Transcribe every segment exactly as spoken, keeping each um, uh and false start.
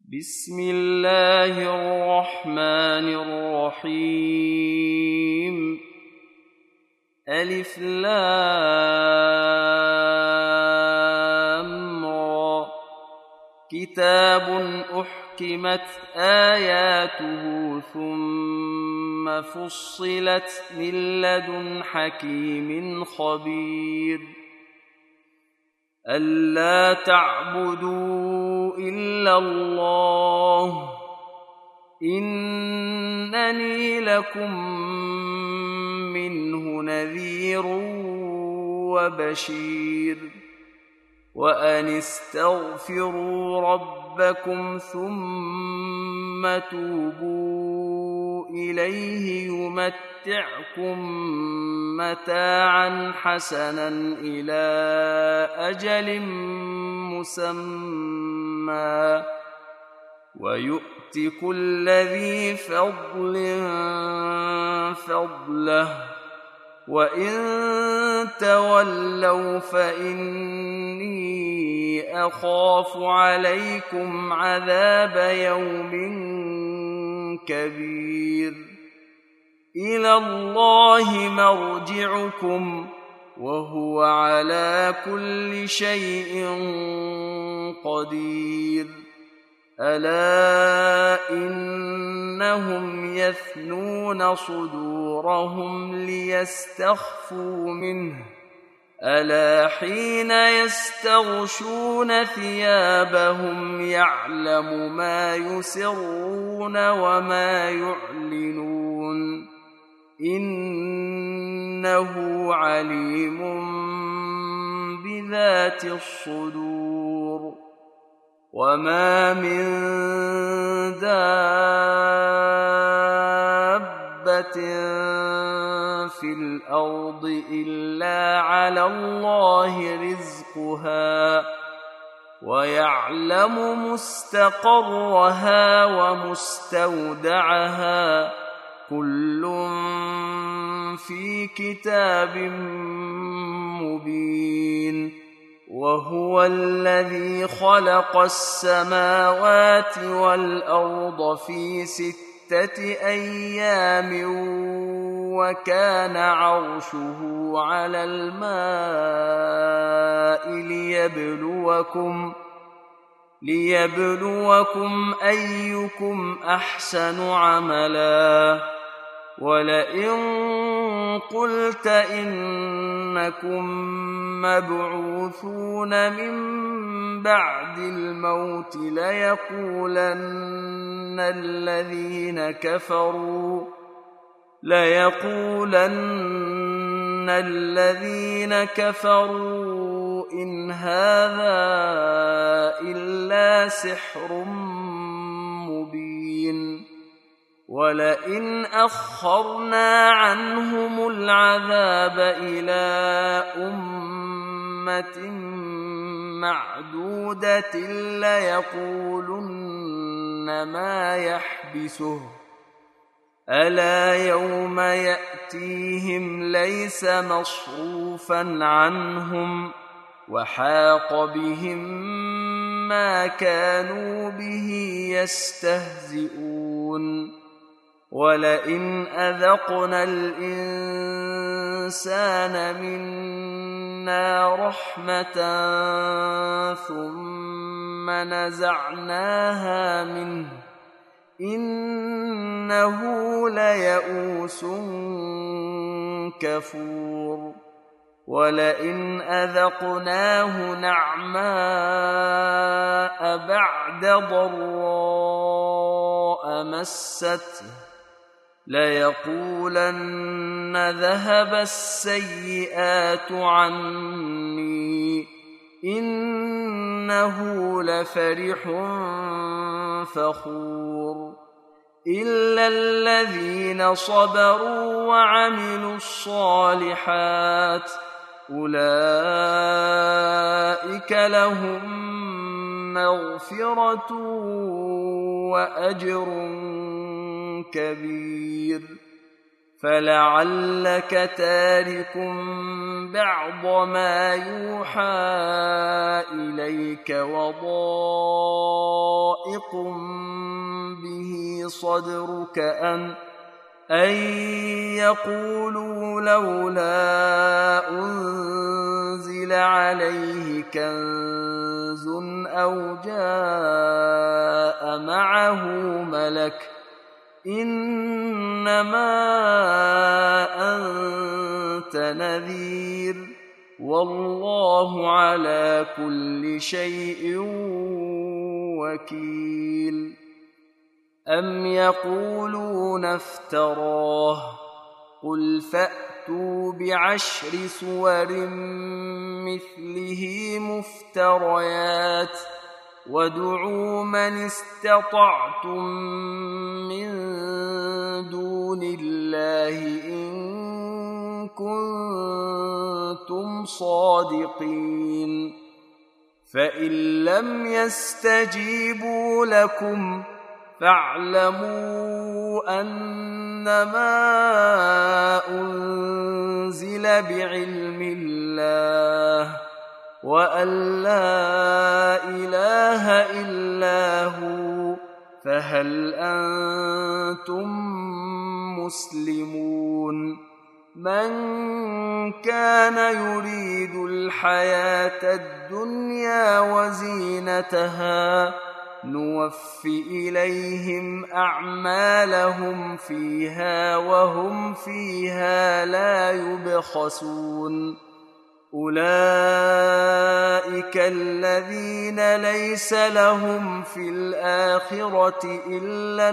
بسم الله الرحمن الرحيم. ألف لام را. كتاب أحكمت آياته ثم فصلت من لدن حكيم خبير. ألا تعبدوا إلا الله إنني لكم منه نذير وبشير. وأن استغفروا ربكم ثم توبوا إليه يمتعكم متاعا حسنا إلى أجل مسمى ويؤت كل ذي فضل فضله. وإن تولوا فإني أخاف عليكم عذاب يوم كبير. إلى الله مرجعكم وهو على كل شيء قدير. ألا إنهم يثنون صدورهم ليستخفوا منه ألا حين يستغشون ثيابهم يعلم ما يسرون وما يعلنون إنه عليم بذات الصدور. وما من دابة في الأرض إلا على الله رزقها ويعلم مستقرها ومستودعها كل في كتاب مبين. وهو الذي خلق السماوات والأرض في ستة أيام وكان عرشه على الماء ليبلوكم ليبلوكم أيكم أحسن عملا. ولئن قلت إنكم مبعوثون من بعد الموت ليقولن الذين كفروا ليقولن الذين كفروا إن هذا إلا سحر مبين. ولئن أخرنا عنهم العذاب إلى أمة معدودة ليقولن ما يحبسه ألا يوم يأتيهم ليس مصروفا عنهم وحاق بهم ما كانوا به يستهزئون. ولئن أذقنا الإنسان منا رحمة ثم نزعناها منه إنه ليئوس كفور. ولئن أذقناه نعماء بعد ضراء مسته ليقولن ذهب السيئات عني إنه لفرح فخور. إلا الذين صبروا وعملوا الصالحات أولئك لهم مغفرة وأجر كبير. فلعلك تارك بعض ما يوحى إليك وضائق ضائق به صدرك أن أن يقولوا لولا أنزل عليه كنز أو جاء معه ملك إنما أنت نذير والله على كل شيء وكيل أم يقولون افتراه قل فأتوا بعشر سور مثله مفتريات وادعوا من استطعتم من دون الله إن كنتم صادقين فإن لم يستجيبوا لكم فاعلموا أنما أنزل بعلم الله وأن لا إله إلا هو فهل أنتم مسلمون من كان يريد الحياة الدنيا وزينتها نوف إليهم أعمالهم فيها وهم فيها لا يبخسون أولئك الذين ليس لهم في الآخرة إلا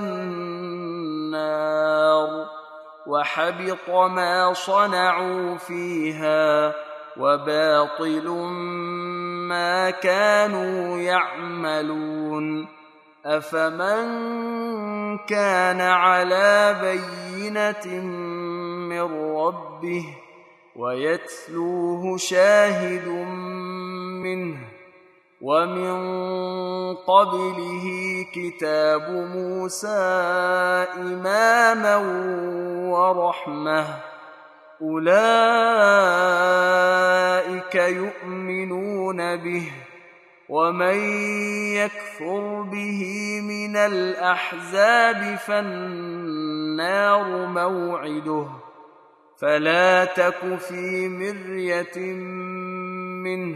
النار وحبط ما صنعوا فيها وباطل ما كانوا يعملون أفمن كان على بينة من ربه ويتلوه شاهد منه ومن قبله كتاب موسى إماما ورحمة أولئك يؤمنون به ومن يكفر به من الأحزاب فالنار موعده فلا تك في مرية منه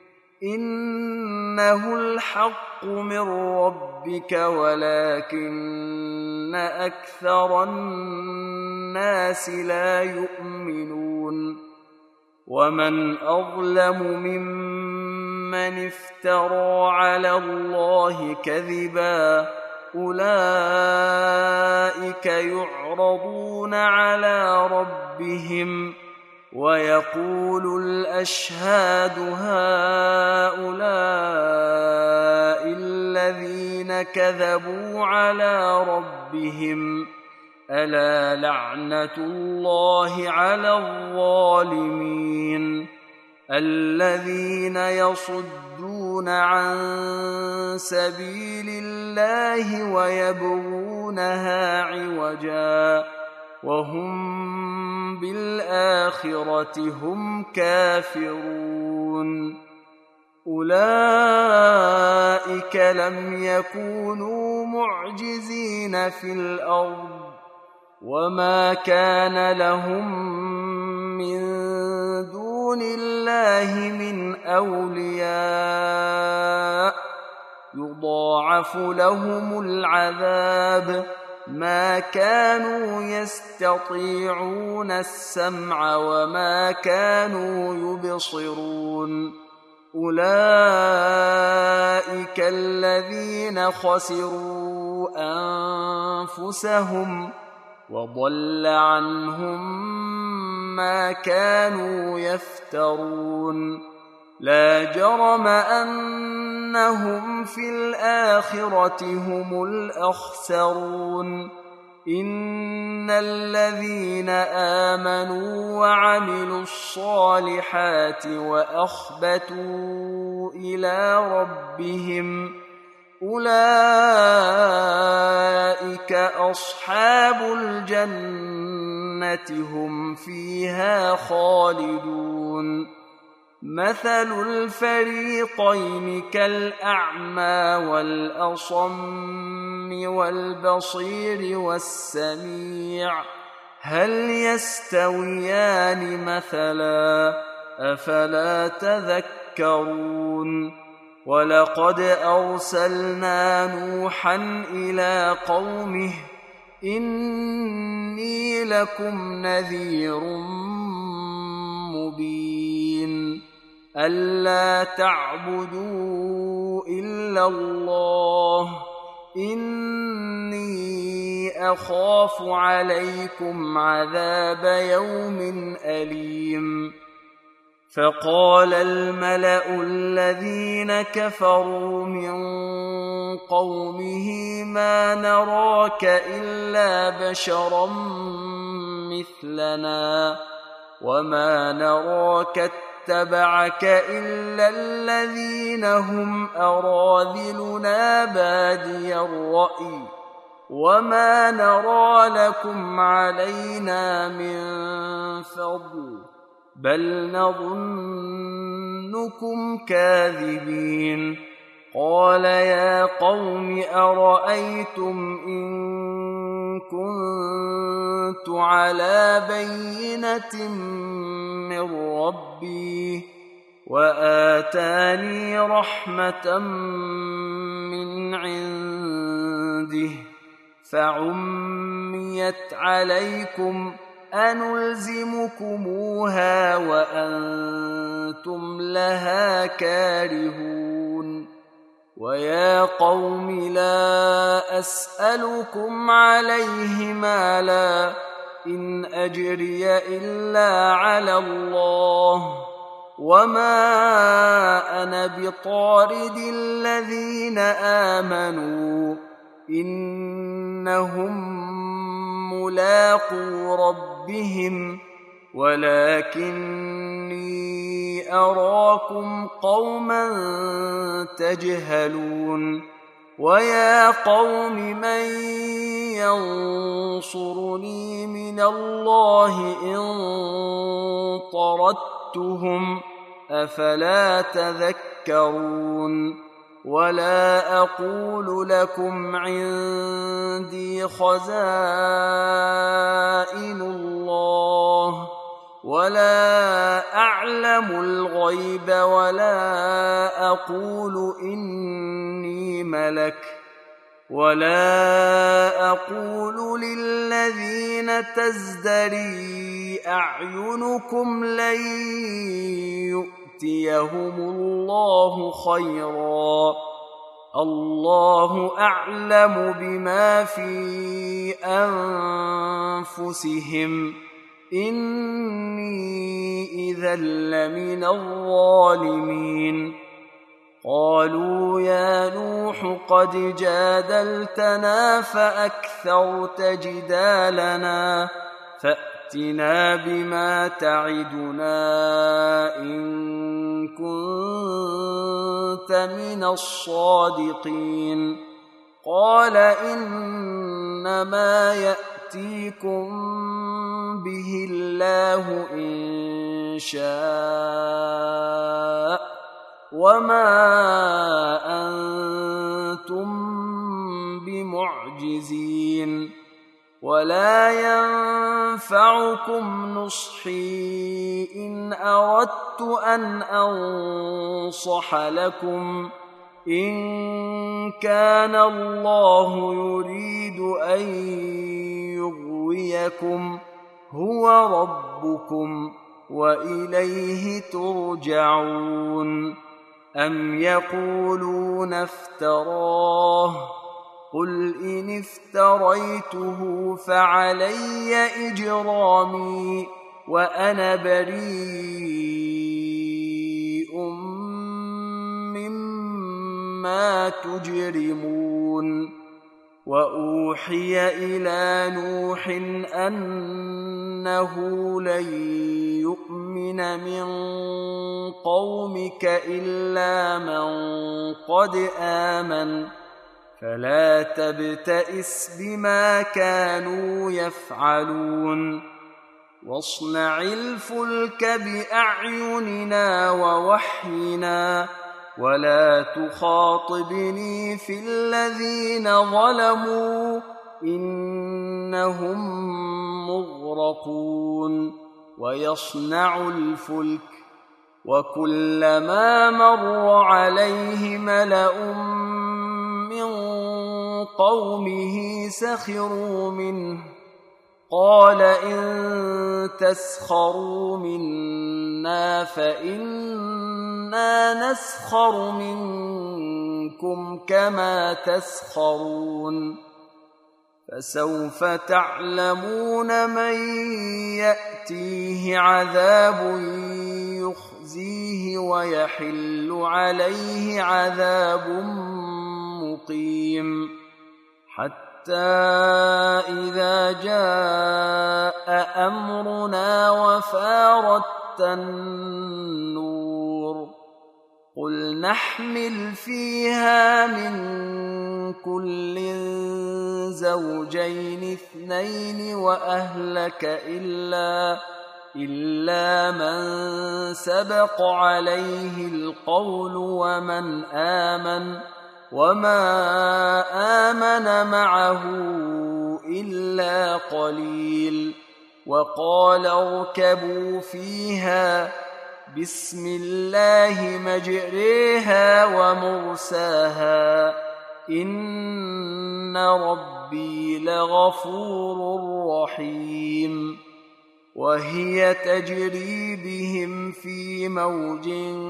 إنه الحق من ربك ولكن أكثر الناس لا يؤمنون ومن أظلم ممن افترى على الله كذبا أولئك يعرضون على ربهم ويقول الأشهاد هؤلاء الذين كذبوا على ربهم ألا لعنة الله على الظالمين الذين يصدون عن سبيل الله ويبغونها عوجا وهم بالآخرة هم كافرون أولئك لم يكونوا معجزين في الأرض وما كان لهم من دون الله من أولياء يضاعف لهم العذاب ما كانوا يستطيعون السمع وما كانوا يبصرون أولئك الذين خسروا أنفسهم وضل عنهم ما كانوا يفترون لا جرم أنهم في الآخرة هم الأخسرون إن الذين آمنوا وعملوا الصالحات وأخبتوا إلى ربهم أولئك أصحاب الجنة هم فيها خالدون مثل الفريقين كالأعمى والأصم والبصير والسميع هل يستويان مثلا أفلا تذكرون ولقد أرسلنا نوحا إلى قومه إني لكم نذير مبين ألا تعبدوا إلا الله إني أخاف عليكم عذاب يوم أليم فقال الملأ الذين كفروا من قومه ما نراك إلا بشرا مثلنا وما نراك اتبعك إلا الذين هم أراذلنا بادي الرأي وما نرى لكم علينا من فضل بل نظنكم كاذبين قال يا قوم أرأيتم إن كنت على بينة من ربي وآتاني رحمة من عنده فعميت عليكم أنلزمكموها وأنتم لها كارهون ويا قوم لا أسألكم عليه مالا إن أجري إلا على الله وما أنا بطارد الذين آمنوا إنهم ملاقو ربهم ولكني أراكم قوما تجهلون ويا قوم من ينصرني من الله إن طردتهم أفلا تذكرون ولا أقول لكم عندي خزائن الله ولا أعلم الغيب ولا أقول إني ملك ولا أقول للذين تزدري أعينكم لن يؤتيهم الله خيرا الله أعلم بما في أنفسهم إني إذا لمن الظالمين قالوا يا نوح قد جادلتنا فأكثرت جدالنا فأتنا بما تعدنا إن كنت من الصادقين قال إنما يأتيكم به الله إن شاء وما أنتم بمعجزين ولا ينفعكم نصحي إن أردت أن أنصح لكم إن كان الله يريد أن يغويكم هو ربكم وإليه ترجعون أم يقولون افتراه قل إن افتريته فعلي إجرامي وأنا بريء مما تجرمون وأوحي إلى نوح أنه لن يؤمن من قومك إلا من قد آمن فلا تبتئس بما كانوا يفعلون واصنع الفلك بأعيننا ووحينا ولا تخاطبني في الذين ظلموا إنهم مغرقون ويصنع الفلك وكلما مر عليه ملأ من قومه سخروا منه قال إن تسخروا منا فإنا نسخر منكم كما تسخرون فسوف تعلمون من يأتيه عذاب يخزيه ويحل عليه عذاب مقيم حتى إذا جاء أمرنا وفارت النور قل نحمل فيها من كل زوجين اثنين وأهلك إلا إلا من سبق عليه القول ومن آمن وما آمن معه إلا قليل وقال اركبوا فيها بسم الله مجريها ومرساها إن ربي لغفور رحيم وهي تجري بهم في موج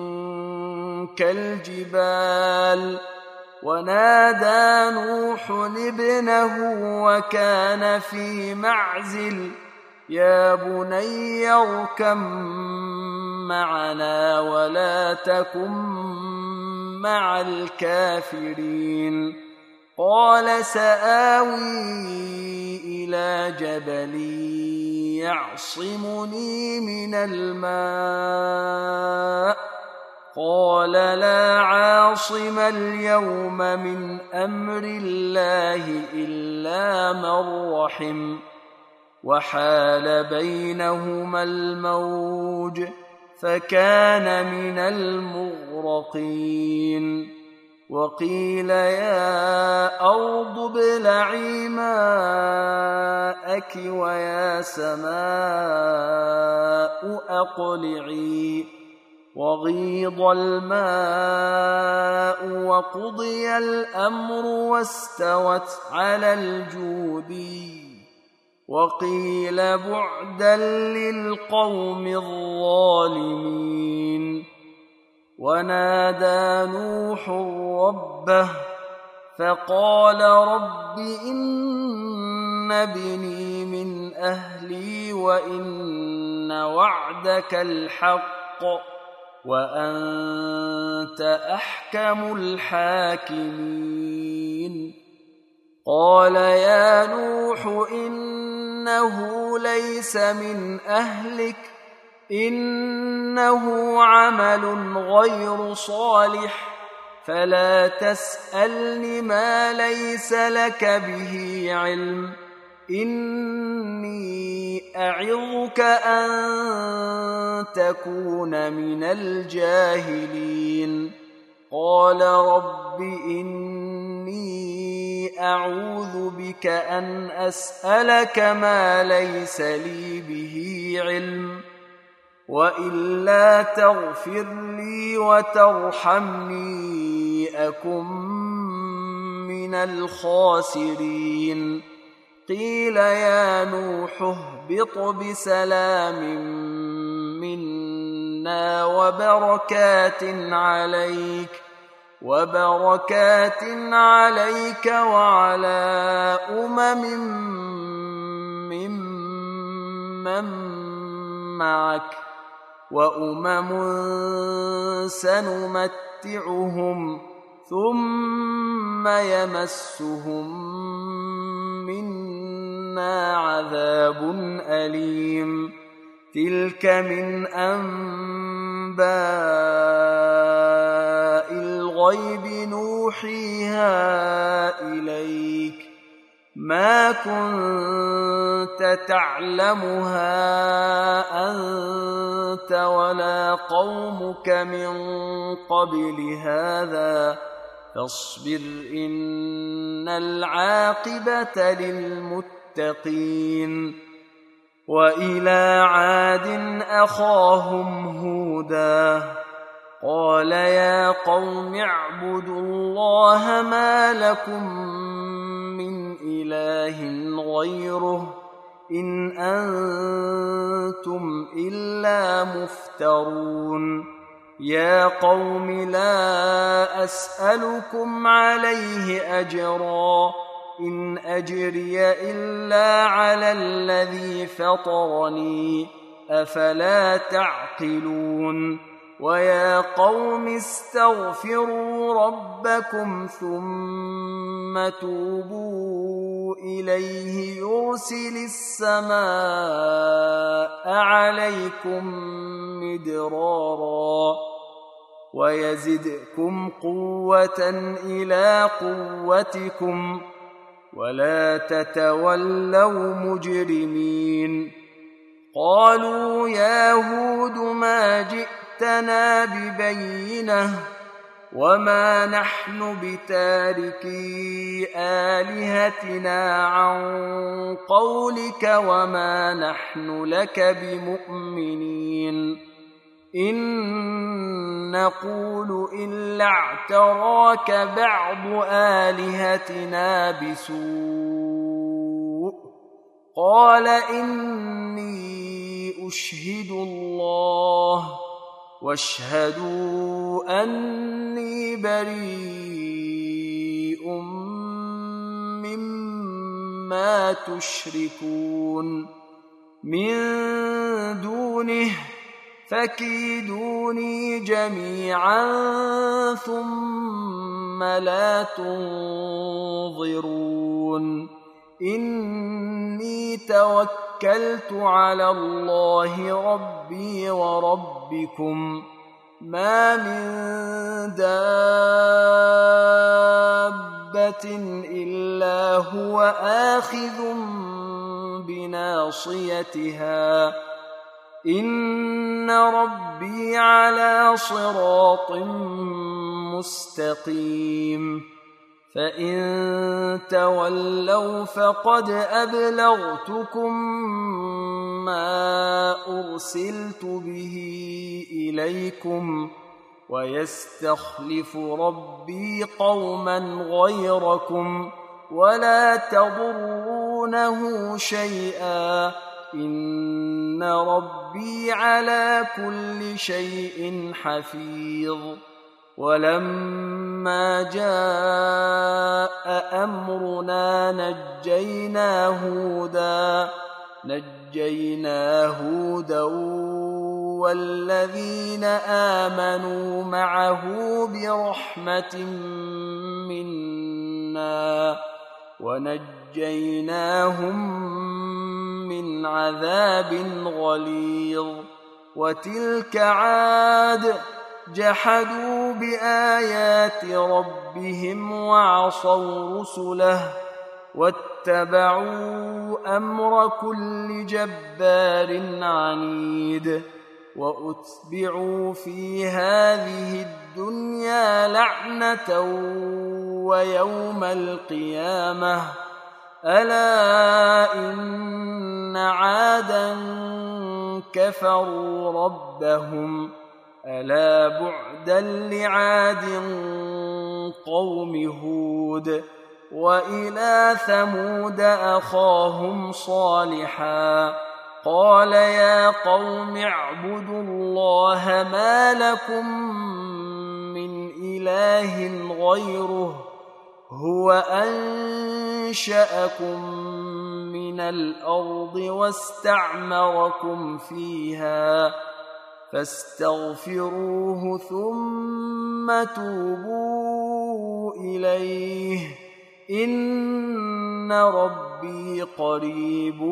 كالجبال ونادى نوح ابنه وكان في معزل يا بني اركب معنا ولا تكن مع الكافرين قال سآوي إلى جبل يعصمني من الماء قال لا عاصم اليوم من أمر الله إلا من رحم وحال بينهما الموج فكان من المغرقين وقيل يا أرض ابلعي ماءك ويا سماء أقلعي وغيض الماء وقضي الأمر واستوت على الجودي وقيل بعدا للقوم الظالمين ونادى نوح ربه فقال رب إن ابني من أهلي وإن وعدك الحق وأنت أحكم الحاكمين قال يا نوح إنه ليس من أهلك إنه عمل غير صالح فلا تسألني ما ليس لك به علم إني أعظك أن تكون من الجاهلين قال رب إني أعوذ بك أن أسألك ما ليس لي به علم وإلا تغفر لي وترحمني أكن من الخاسرين قيل يا نوح اهبط بسلام منا وبركات عليك وبركات عليك وعلى أمم ممن معك وأمم سنمتعهم ثم يمسهم منا عذاب أليم تلك من أنباء الغيب نوحيها إليك ما كنت أنت تعلمها أنت ولا قومك من قبل هذا فاصبر إن العاقبة للمتقين. وإلى عاد أخاهم هودا قال يا قوم اعبدوا الله ما لكم من إله غيره إن أنتم إلا مفترون. يا قوم لا أسألكم عليه أجرا إن أجري إلا على الذي فطرني أفلا تعقلون. ويا قوم استغفروا ربكم ثم توبوا إليه يرسل السماء عليكم مدرارا ويزدكم قوة إلى قوتكم ولا تتولوا مجرمين. قالوا يا هود ما جئتنا ببينة وما نحن بتاركي آلهتنا عن قولك وما نحن لك بمؤمنين إن نقول إلا اعتراك بعض آلهتنا بسوء. قال إني أشهد الله واشهدوا أني بريء مما تشركون من دونه فكيدوني جميعا ثم لا تنظرون. إني توكلت على الله ربي وربكم ما من دابة إلا هو آخذ بناصيتها إن ربي على صراط مستقيم. فإن تولوا فقد أبلغتكم ما أرسلت به إليكم ويستخلف ربي قوما غيركم ولا تضرونه شيئا إن ربي على كل شيء حفيظ. ولما جاء أمرنا نجينا هودا نجينا هودا والذين آمنوا معه برحمة منا ونجيناهم من عذاب غليظ. وتلك عاد جحدوا بآيات ربهم وعصوا رسله واتبعوا أمر كل جبار عنيد. وأتبعوا في هذه الدنيا لعنة ويوم القيامة ألا إن عادا كفروا ربهم ألا بعدا لعاد قوم هود. وإلى ثمود أخاهم صالحا قال يا قوم اعبدوا الله ما لكم من إله غيره هو أنشأكم من الأرض واستعمركم فيها فاستغفروه ثم توبوا إليه إن ربي قريب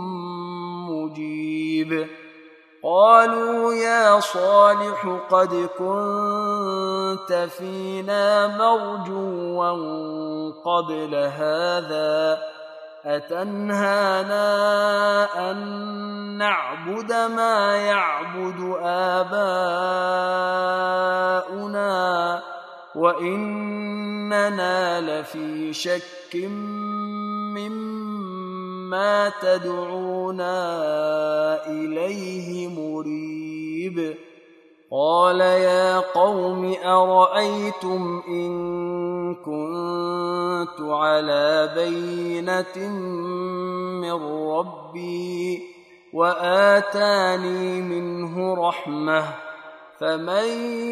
مجيب. قالوا يا صالح قد كنت فينا مرجوا قبل هذا أتنهانا أن نعبد ما يعبد آباؤنا وإننا لفي شك مما تدعونا إليه مريب قال يا قوم أرأيتم إن كنت على بينة من ربي وآتاني منه رحمة فمن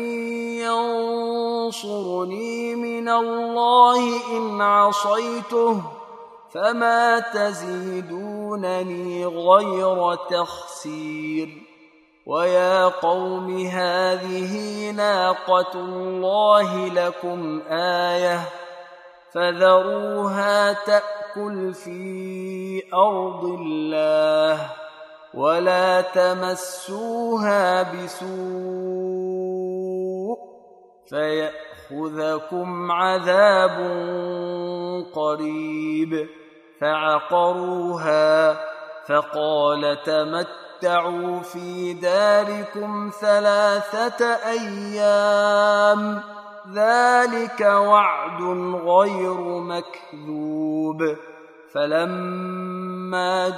ينصرني من الله إن عصيته فما تزيدونني غير تخسير ويا قوم هذه ناقة الله لكم آية فذروها تأكل في أرض الله ولا تمسوها بسوء فيأخذكم عذاب قريب فعقروها فقال تمتعوا في داركم ثلاثة أيام ذلك وعد غير مكذوب فلما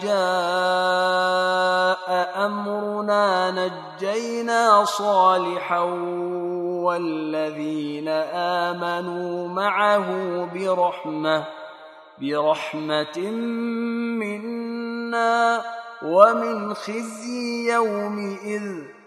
جاء أمرنا نجينا صالحا والذين آمنوا معه برحمة برحمة منا ومن خزي يومئذ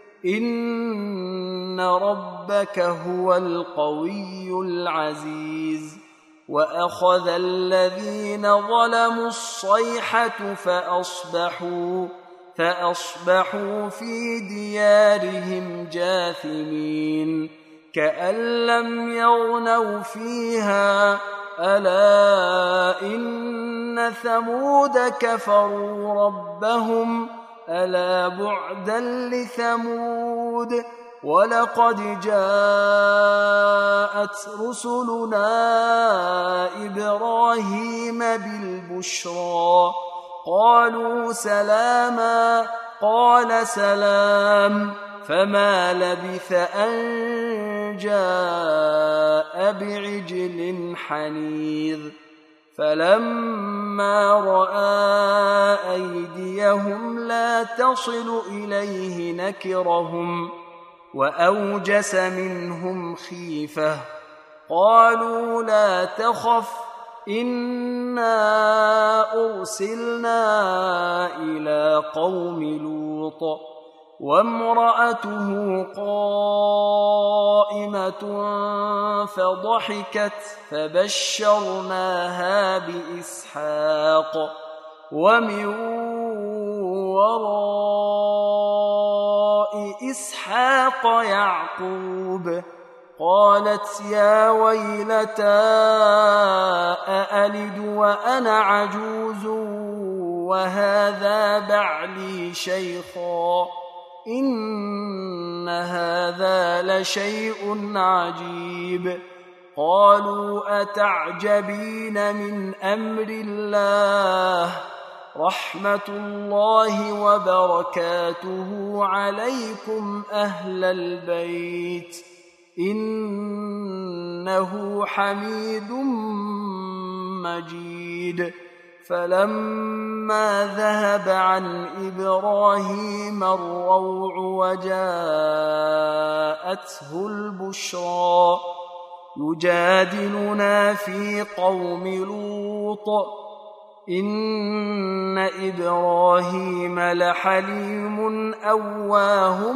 إن ربك هو القوي العزيز وأخذ الذين ظلموا الصيحة فأصبحوا فأصبحوا في ديارهم جاثمين كأن لم يغنوا فيها ألا إن ثمود كفروا ربهم ألا بعدا لثمود ولقد جاءت رسلنا إبراهيم بالبشرى قالوا سلاما قال سلام فما لبث أن جاء بعجل حنيذ فلما رأى أيديهم لا تصل إليه نكرهم وأوجس منهم خيفة قالوا لا تخف إنا أرسلنا إلى قوم لوط وامرأته قائمة فضحكت فبشرناها بإسحاق ومن وراء إسحاق يعقوب قالت يا ويلتى أألد وأنا عجوز وهذا بعلي شيخا إن هذا لشيء عجيب قالوا أتعجبين من أمر الله رحمة الله وبركاته عليكم أهل البيت إنه حميد مجيد فلما ذهب عن إبراهيم الروع وجاءته البشرى يجادلنا في قوم لوط إن إبراهيم لحليم أواه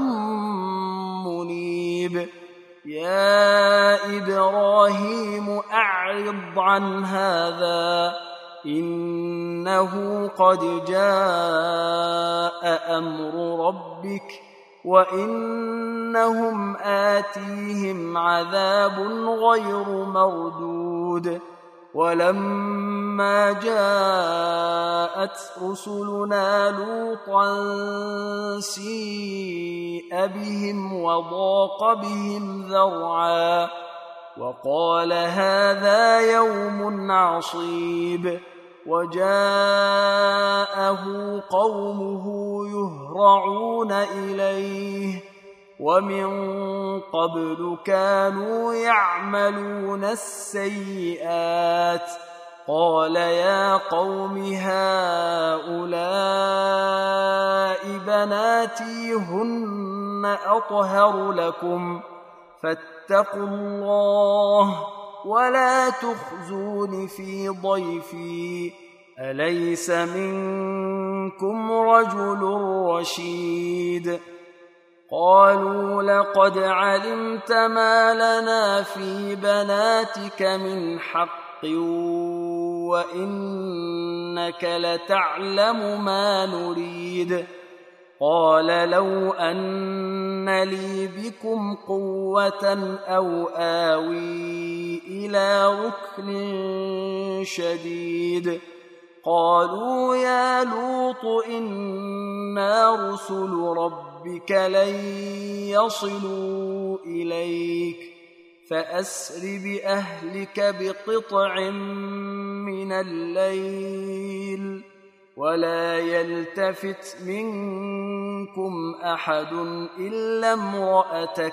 منيب يا إبراهيم أعرض عن هذا إنه قد جاء أمر ربك وإنهم آتيهم عذاب غير مردود ولما جاءت رسلنا لوطا سيء بهم وضاق بهم ذرعا وقال هذا يوم عصيب وجاءه قومه يهرعون إليه ومن قبل كانوا يعملون السيئات قال يا قوم هؤلاء بناتي هن أطهر لكم فاتقوا الله ولا تخزون في ضيفي أليس منكم رجل رشيد قالوا لقد علمت ما لنا في بناتك من حق وإنك لتعلم ما نريد قال لو أن لي بكم قوة أو آوي إلى ركن شديد قالوا يا لوط إنا رسل ربك لن يصلوا إليك فأسر بأهلك بقطع من الليل ولا يلتفت منكم أحد إلا امرأتك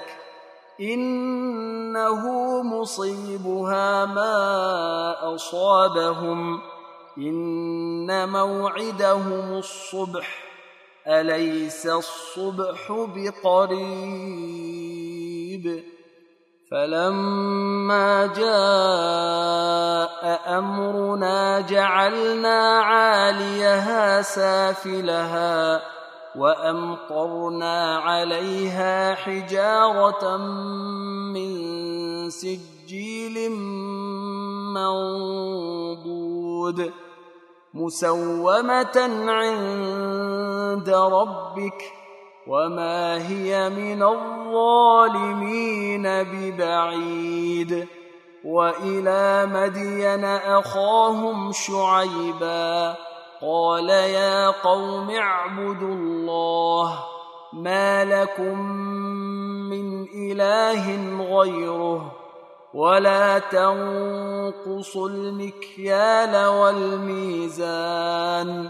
إنه مصيبها ما أصابهم إن موعدهم الصبح أليس الصبح بقريب فلما جاء أمرنا جعلنا عاليها سافلها وأمطرنا عليها حجارة من سجيل منضود مسومة عند ربك وما هي من الظالمين ببعيد وإلى مدين أخاهم شعيبا قال يا قوم اعبدوا الله ما لكم من إله غيره ولا تنقصوا المكيال والميزان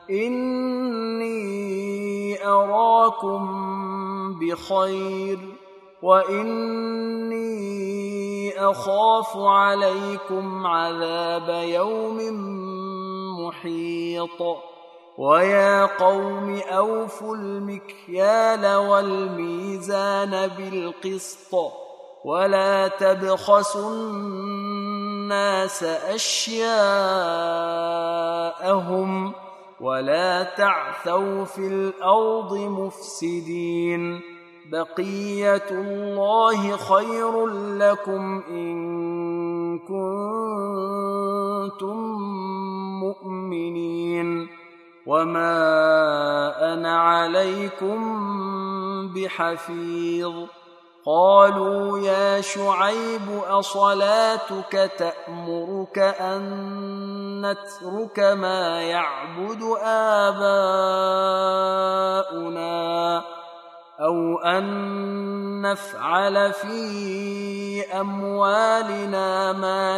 إني أراكم بخير وإني أخاف عليكم عذاب يوم محيط ويا قوم أوفوا المكيال والميزان بالقسط ولا تبخسوا الناس أشياءهم ولا تعثوا في الأرض مفسدين بقية الله خير لكم إن كنتم مؤمنين وما أنا عليكم بحفيظ قالوا يا شعيب أصلاتك تأمرك أن نترك ما يعبد آباؤنا أو أن نفعل في أموالنا ما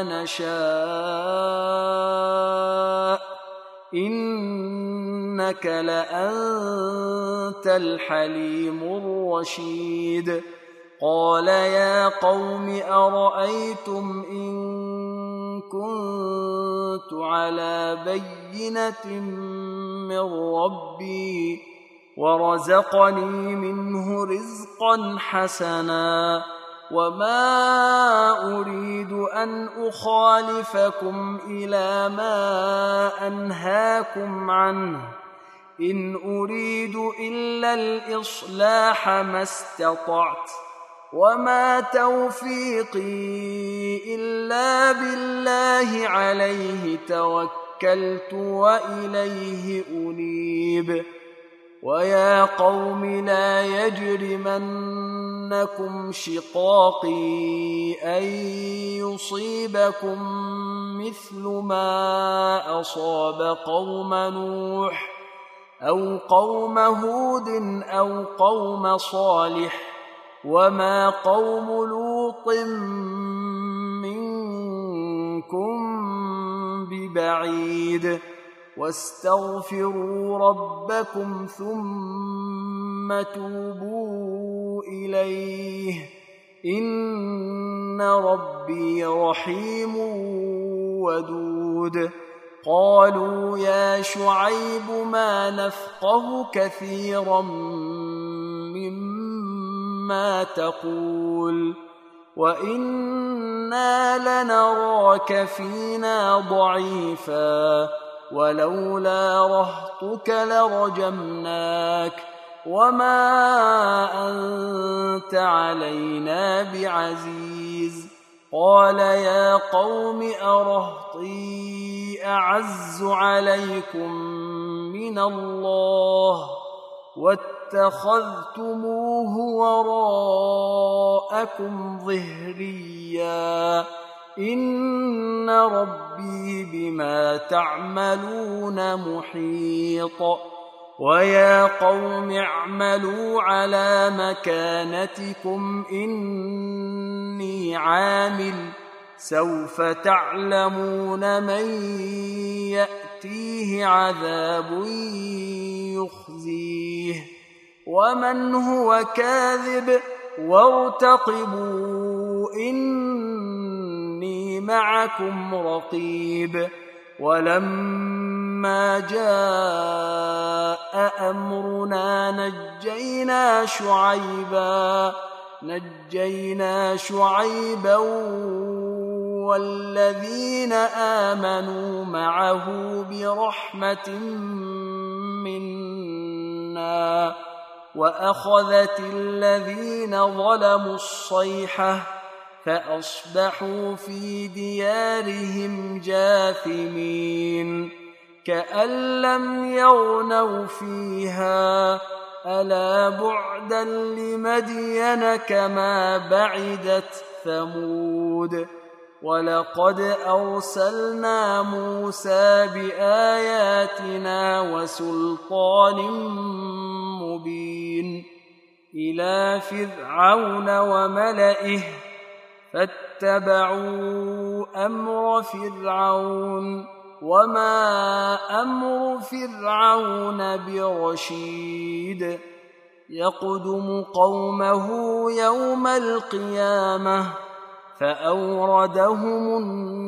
نشاء إنك لأنت الحليم الرشيد قال يا قوم أرأيتم إن كنت على بينة من ربي ورزقني منه رزقا حسنا وما أريد أن أخالفكم إلى ما أنهاكم عنه إن أريد إلا الإصلاح ما استطعت وما توفيقي إلا بالله عليه توكلت وإليه أنيب ويا قوم لا يجرمنكم شقاقي أن يصيبكم مثل ما أصاب قوم نوح أو قوم هود أو قوم صالح وما قوم لوط منكم ببعيد واستغفروا ربكم ثم توبوا إليه إن ربي رحيم ودود قالوا يا شعيب ما نفقه كثيرا مما تقول وإنا لنراك فينا ضعيفا ولولا رهطك لرجمناك وما أنت علينا بعزيز قال يا قوم أرهطي أعز عليكم من الله واتخذتموه وراءكم ظهريا إن ربي بما تعملون محيط ويا قوم اعملوا على مكانتكم إني عامل سوف تعلمون من يأتيه عذاب يخزيه ومن هو كاذب وارتقبوا إني معكم رقيب ولما جاء أمرنا نجينا شعيبا نجينا شعيبا والذين آمنوا معه برحمة منا وأخذت الذين ظلموا الصيحة فأصبحوا في ديارهم جاثمين كأن لم يغنوا فيها ألا بعدا لمدين كما بعدت ثمود ولقد أرسلنا موسى بآياتنا وسلطان مبين إلى فرعون وملئه فاتبعوا أمر فرعون وما أمر فرعون برشيد يقدم قومه يوم القيامة فأوردهم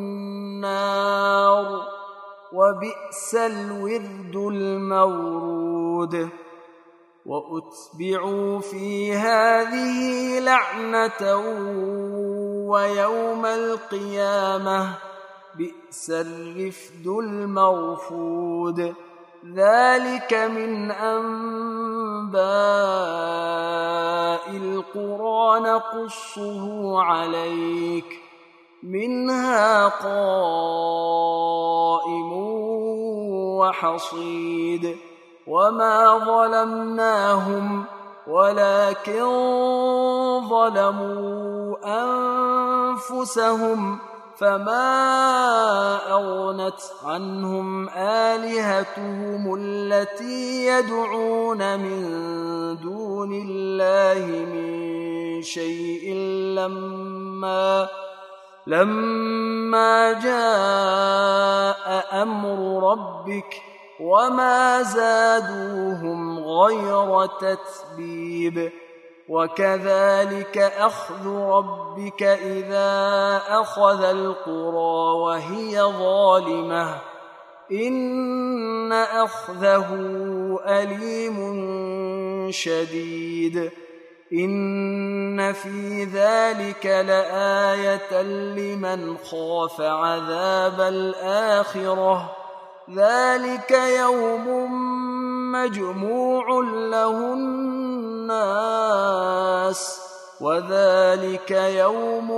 النار وبئس الورد المورود وأتبعوا في هذه لعنة ويوم القيامة بئس الرفد المرفود ذلك من أنباء القرى نقصه عليك منها قائم وحصيد وما ظلمناهم ولكن ظلموا أنفسهم فما أغنت عنهم آلهتهم التي يدعون من دون الله من شيء لما لما جاء أمر ربك وما زادوهم غير تتبيب وكذلك أخذ ربك إذا أخذ القرى وهي ظالمة إن أخذه أليم شديد إن في ذلك لآية لمن خاف عذاب الآخرة ذلك يوم مجموع له الناس وذلك يوم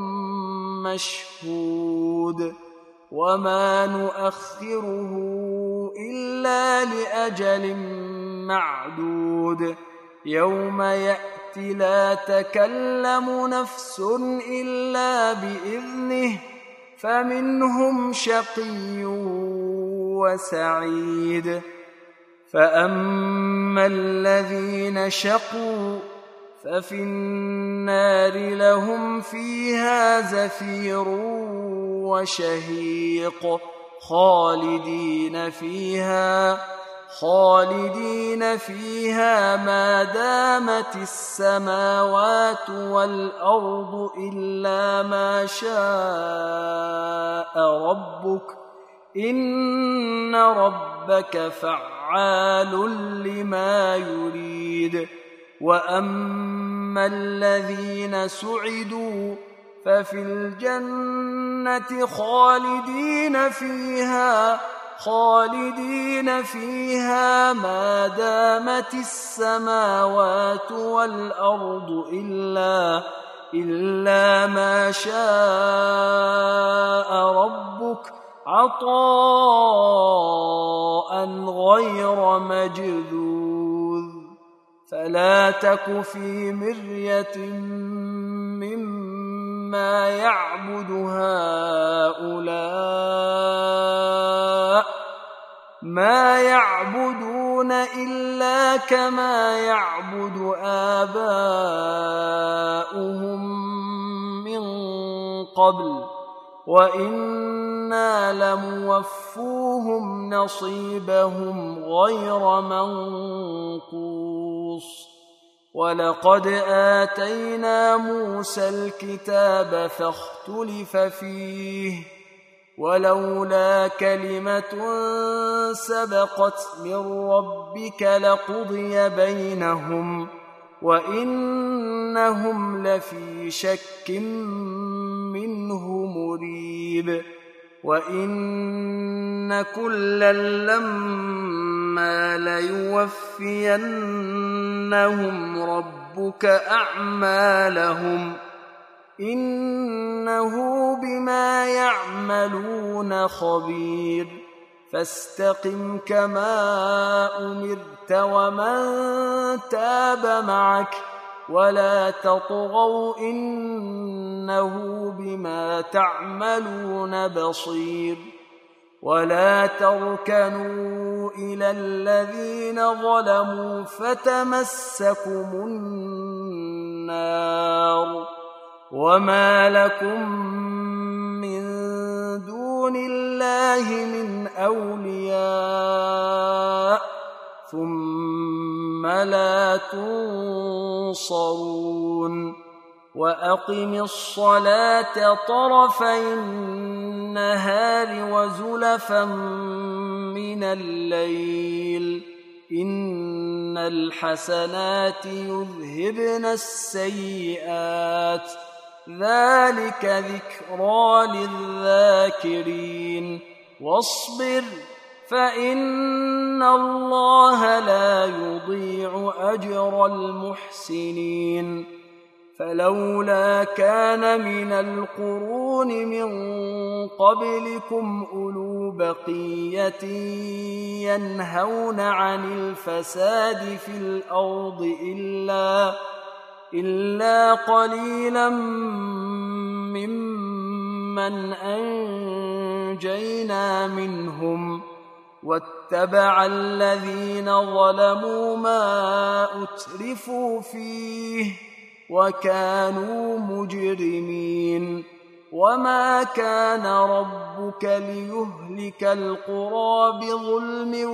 مشهود وما نؤخره إلا لأجل معدود يوم يأتي لا تكلم نفس إلا بإذنه فمنهم شقي وسعيد فأما الذين شقوا ففي النار لهم فيها زفير وشهيق خالدين فيها خالدين فيها ما دامت السماوات والأرض إلا ما شاء ربك إن ربك فعال لما يريد. وأما الذين سعدوا ففي الجنة خالدين فيها خالدين فيها ما دامت السماوات والأرض إلا إلا ما شاء ربك عطاء غير مجذوذ. فلا تك في مرية مما يعبد هؤلاء ما يعبدون إلا كما يعبد آباؤهم من قبل وإنا لموفوهم نصيبهم غير منقوص. ولقد آتينا موسى الكتاب فاختلف فيه ولولا كلمة سبقت من ربك لقضي بينهم وإنهم لفي شك منه مريب. وإن كلا لما ليوفينهم ربك أعمالهم إنه بما يعملون خبير. فاستقم كما أمرت ومن تاب معك ولا تطغوا إنه بما تعملون بصير. ولا تركنوا إلى الذين ظلموا فتمسكم النار وما لكم من دون الله من أولياء ثم لا تنصرون. وأقم الصلاة طرفي النهار وزلفا من الليل إن الحسنات يذهبن السيئات ذلك ذكرى للذاكرين. واصبر فإن الله لا يضيع أجر المحسنين. فلولا كان من القرون من قبلكم أولو بقية ينهون عن الفساد في الأرض إلا إلا قليلا ممن أنجينا منهم واتبع الذين ظلموا ما أترفوا فيه وكانوا مجرمين. وما كان ربك ليهلك القرى بظلم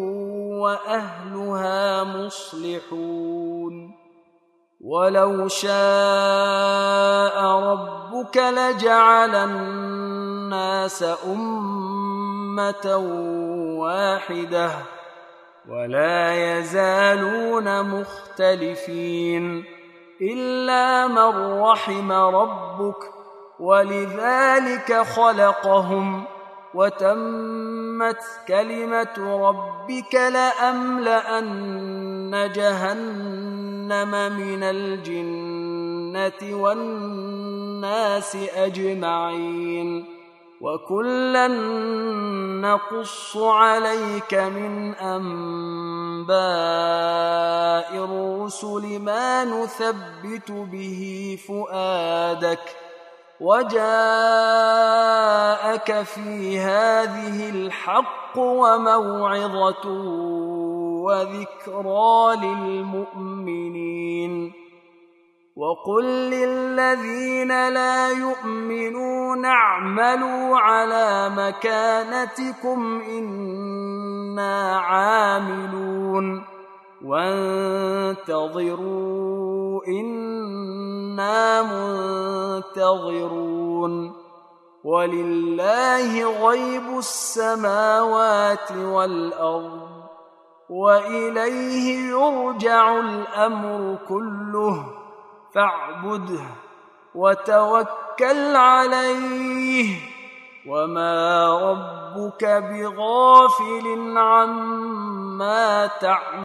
وأهلها مصلحون. ولو شاء ربك لجعل الناس أمة واحدة ولا يزالون مختلفين إلا من رحم ربك ولذلك خلقهم وتمت كلمة ربك لأملأن جهنم من الجنة والناس أجمعين. وكلا نقص عليك من أنباء الرسل ما نثبت به فؤادك وجاءك في هذه الحق وموعظة وذكرى للمؤمنين. وقل للذين لا يؤمنون اعملوا على مكانتكم إنا عاملون وانتظروا إنا منتظرون ولله غيب السماوات والأرض وإليه يرجع الأمر كله فاعبده وتوكل عليه وما ربك بغافل عما تعملون.